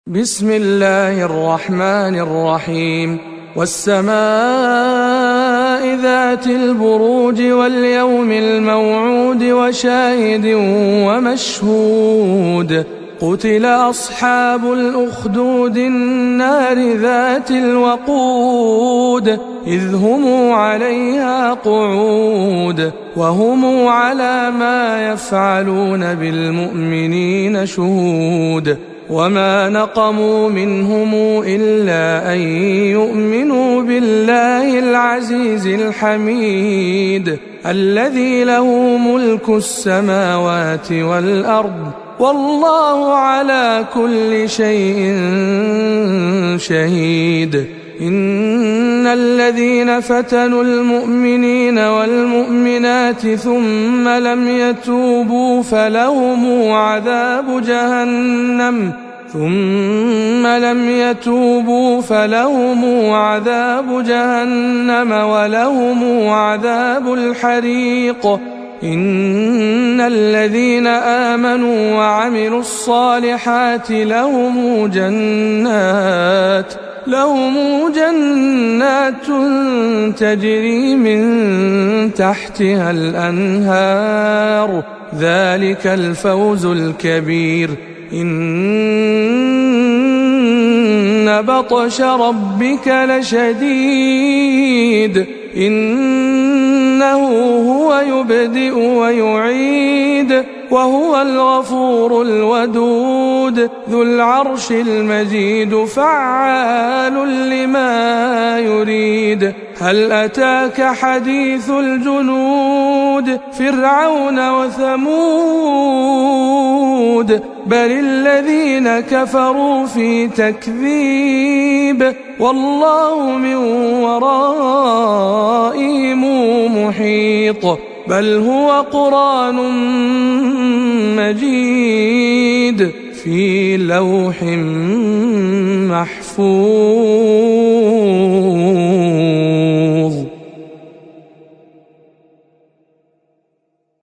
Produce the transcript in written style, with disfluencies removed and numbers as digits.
بسم الله الرحمن الرحيم والسماء ذات البروج واليوم الموعود وشاهد ومشهود قتل أصحاب الأخدود النار ذات الوقود إذ هم عليها قعود وهم على ما يفعلون بالمؤمنين شهود وما نقموا منهم إلا أن يؤمنوا بالله العزيز الحميد الذي له ملك السماوات والأرض والله على كل شيء شهيد إن الذين فتنوا المؤمنين والمؤمنات ثم لم يتوبوا فلهم عذاب جهنم ولهم عذاب الحريق إن الذين آمنوا وعملوا الصالحات لهم جنات تجري من تحتها الأنهار ذلك الفوز الكبير إن بطش ربك لشديد إنه هو يبدئ ويعيد وهو الغفور الودود ذو العرش المجيد فعال لما يريد هل أتاك حديث الجنود فرعون وثمود بل الذين كفروا في تكذيب والله من ورائهم محيط بل هو قرآن مجيد في لوح محفوظ.